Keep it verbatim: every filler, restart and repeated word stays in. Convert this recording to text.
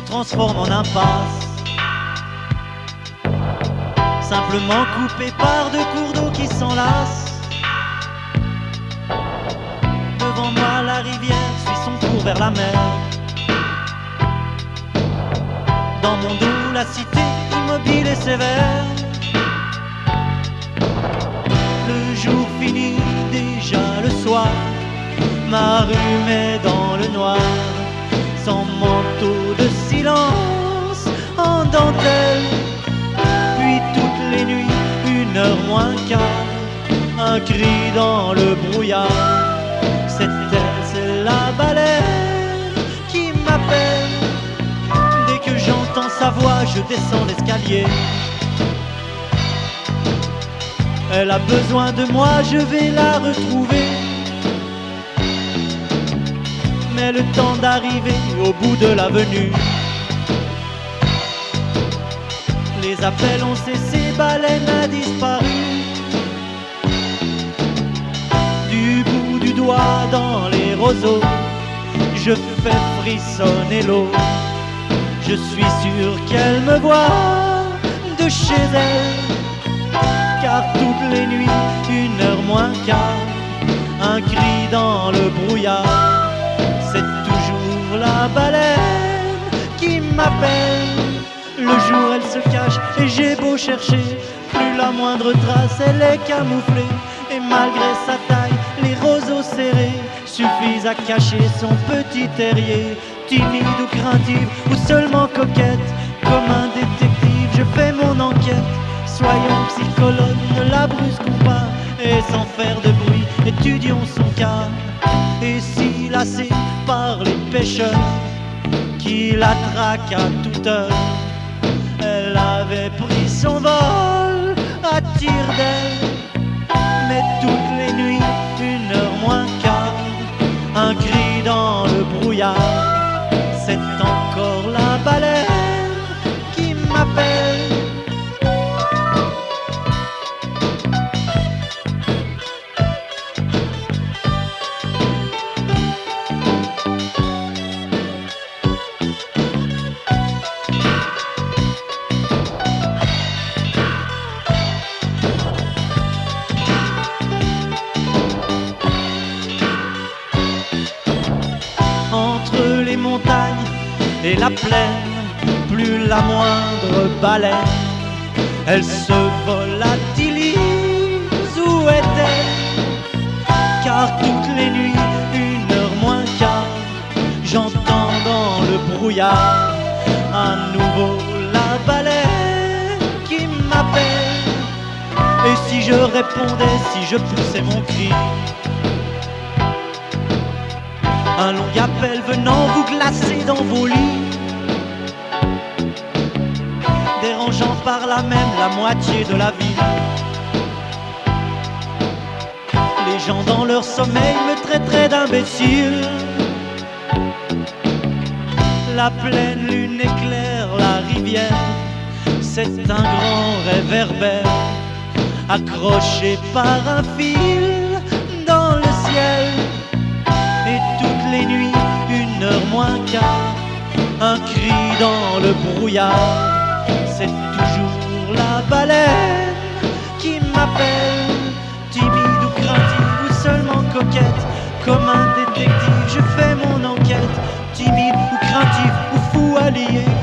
transforme en impasse. Simplement coupé par deux cours d'eau qui s'enlacent. Devant moi la rivière suit son cours vers la mer. Dans mon dos la cité immobile et sévère. Le jour finit, déjà le soir. Ma rue met dans le noir. Sans manteau de silence en dentelle. Puis toutes les nuits, une heure moins quart, un cri dans le brouillard. C'est elle, c'est la baleine qui m'appelle. Dès que j'entends sa voix, je descends l'escalier. Elle a besoin de moi, je vais la retrouver. Mais le temps d'arriver au bout de l'avenue. Les appels ont cessé, baleine a disparu. Du bout du doigt dans les roseaux, je fais frissonner l'eau. Je suis sûr qu'elle me voit de chez elle. Car toutes les nuits, une heure moins quart, un cri dans le brouillard. C'est toujours la baleine qui m'appelle. Le jour elle se cache et j'ai beau chercher, plus la moindre trace elle est camouflée. Et malgré sa taille, les roseaux serrés suffisent à cacher son petit terrier. Timide ou craintive ou seulement coquette, comme un détective je fais mon enquête. Soyons psychologues, ne la brusquons pas. Et sans faire de bruit, étudions son cas. Et si lassée par les pêcheurs qui la traquent à toute heure, elle avait pris son vol à tire d'aile. Mais toutes les nuits, une heure moins quart, un cri dans le brouillard. C'est encore la baleine qui m'appelle. Et la plaine, plus la moindre baleine, elle se volatilise, où est-elle? Car toutes les nuits, une heure moins quart, j'entends dans le brouillard à nouveau la baleine qui m'appelle. Et si je répondais, si je poussais mon cri, un long appel venant vous glacer dans vos lits, dérangeant par là même la moitié de la vie. Les gens dans leur sommeil me traiteraient d'imbécile. La pleine lune éclaire la rivière, c'est un grand réverbère accroché par un fil dans le ciel. Et toutes les nuits, une heure moins quart, un cri dans le brouillard. C'est toujours la baleine qui m'appelle. Timide ou craintive ou seulement coquette, comme un détective je fais mon enquête. Timide ou craintive ou fou allié,